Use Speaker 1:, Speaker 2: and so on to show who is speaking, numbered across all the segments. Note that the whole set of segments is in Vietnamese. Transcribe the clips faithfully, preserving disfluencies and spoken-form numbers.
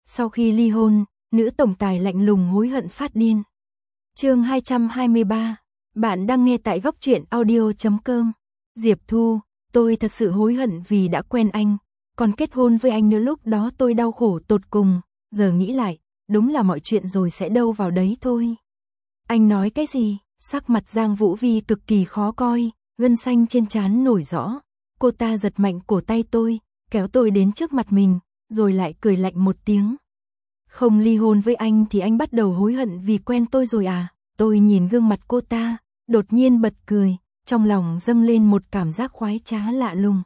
Speaker 1: Sau khi ly hôn, nữ tổng tài lạnh lùng hối hận phát điên. Chương hai trăm hai mươi ba. Bạn đang nghe tại góc truyện audio chấm com. Diệp Thu, tôi thật sự hối hận vì đã quen anh, còn kết hôn với anh nữa, lúc đó tôi đau khổ tột cùng, giờ nghĩ lại, đúng là mọi chuyện rồi sẽ đâu vào đấy thôi. Anh nói cái gì? Sắc mặt Giang Vũ Vi cực kỳ khó coi, gân xanh trên trán nổi rõ. Cô ta giật mạnh cổ tay tôi, kéo tôi đến trước mặt mình, rồi lại cười lạnh một tiếng. Không ly hôn với anh thì anh bắt đầu hối hận vì quen tôi rồi à? Tôi nhìn gương mặt cô ta, đột nhiên bật cười, trong lòng dâng lên một cảm giác khoái trá lạ lùng.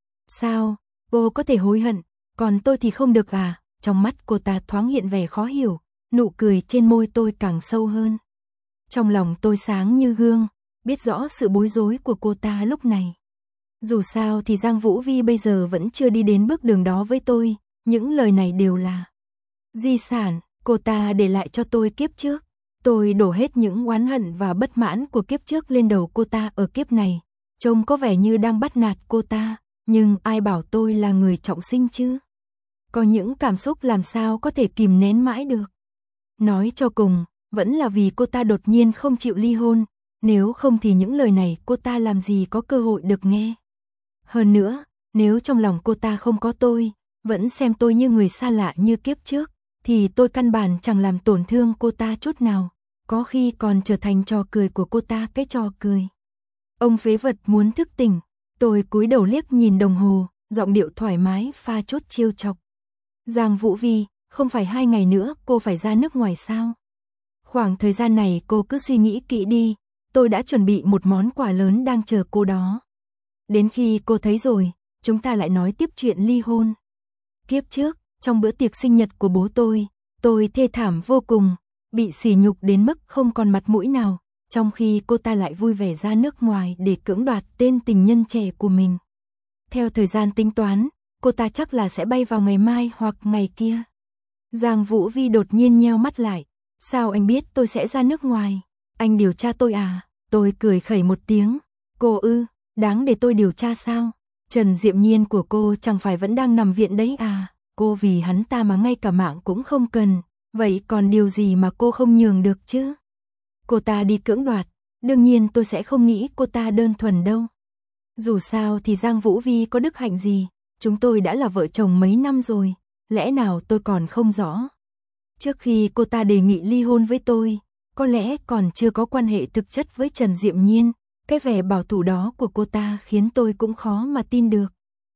Speaker 1: Sao? Cô có thể hối hận, còn tôi thì không được à? Trong mắt cô ta thoáng hiện vẻ khó hiểu, nụ cười trên môi tôi càng sâu hơn. Trong lòng tôi sáng như gương, biết rõ sự bối rối của cô ta lúc này. Dù sao thì Giang Vũ Vi bây giờ vẫn chưa đi đến bước đường đó với tôi, những lời này đều là di sản cô ta để lại cho tôi kiếp trước. Tôi đổ hết những oán hận và bất mãn của kiếp trước lên đầu cô ta ở kiếp này. Trông có vẻ như đang bắt nạt cô ta, nhưng ai bảo tôi là người trọng sinh chứ? Có những cảm xúc làm sao có thể kìm nén mãi được. Nói cho cùng, vẫn là vì cô ta đột nhiên không chịu ly hôn, nếu không thì những lời này cô ta làm gì có cơ hội được nghe. Hơn nữa, nếu trong lòng cô ta không có tôi, vẫn xem tôi như người xa lạ như kiếp trước, thì tôi căn bản chẳng làm tổn thương cô ta chút nào, có khi còn trở thành trò cười của cô ta, cái trò cười. Ông phế vật muốn thức tỉnh. Tôi cúi đầu liếc nhìn đồng hồ, giọng điệu thoải mái pha chút trêu chọc. Giang Vũ Vi, không phải hai ngày nữa cô phải ra nước ngoài sao? Khoảng thời gian này cô cứ suy nghĩ kỹ đi, tôi đã chuẩn bị một món quà lớn đang chờ cô đó. Đến khi cô thấy rồi, chúng ta lại nói tiếp chuyện ly hôn. Kiếp trước, trong bữa tiệc sinh nhật của bố tôi, tôi thê thảm vô cùng, bị sỉ nhục đến mức không còn mặt mũi nào, trong khi cô ta lại vui vẻ ra nước ngoài để cưỡng đoạt tên tình nhân trẻ của mình. Theo thời gian tính toán, cô ta chắc là sẽ bay vào ngày mai hoặc ngày kia. Giang Vũ Vi đột nhiên nheo mắt lại. Sao anh biết tôi sẽ ra nước ngoài? Anh điều tra tôi à? Tôi cười khẩy một tiếng. Cô ư, đáng để tôi điều tra sao? Trần Diệm Nhiên của cô chẳng phải vẫn đang nằm viện đấy à? Cô vì hắn ta mà ngay cả mạng cũng không cần, vậy còn điều gì mà cô không nhường được chứ? Cô ta đi cưỡng đoạt, đương nhiên tôi sẽ không nghĩ cô ta đơn thuần đâu. Dù sao thì Giang Vũ Vi có đức hạnh gì, chúng tôi đã là vợ chồng mấy năm rồi, lẽ nào tôi còn không rõ? Trước khi cô ta đề nghị ly hôn với tôi, có lẽ còn chưa có quan hệ thực chất với Trần Diệm Nhiên, cái vẻ bảo thủ đó của cô ta khiến tôi cũng khó mà tin được.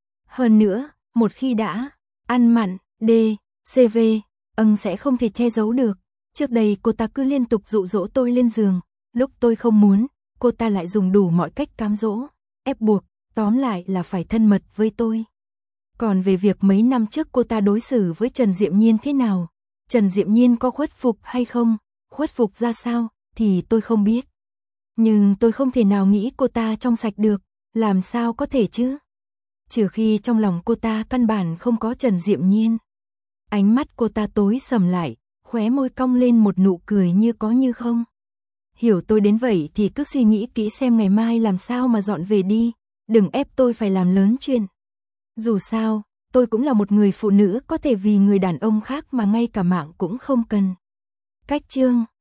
Speaker 1: Hơn nữa, một khi đã ăn mặn, D, xê vê, âng sẽ không thể che giấu được. Trước đây cô ta cứ liên tục dụ dỗ tôi lên giường, lúc tôi không muốn, cô ta lại dùng đủ mọi cách cám dỗ, ép buộc, tóm lại là phải thân mật với tôi. Còn về việc mấy năm trước cô ta đối xử với Trần Diệm Nhiên thế nào, Trần Diệm Nhiên có khuất phục hay không, khuất phục ra sao, thì tôi không biết. Nhưng tôi không thể nào nghĩ cô ta trong sạch được, làm sao có thể chứ? Trừ khi trong lòng cô ta căn bản không có Trần Diệm Nhiên. Ánh mắt cô ta tối sầm lại, khóe môi cong lên một nụ cười như có như không. Hiểu tôi đến vậy thì cứ suy nghĩ kỹ xem ngày mai làm sao mà dọn về đi, đừng ép tôi phải làm lớn chuyện. Dù sao, tôi cũng là một người phụ nữ có thể vì người đàn ông khác mà ngay cả mạng cũng không cần. Cách chương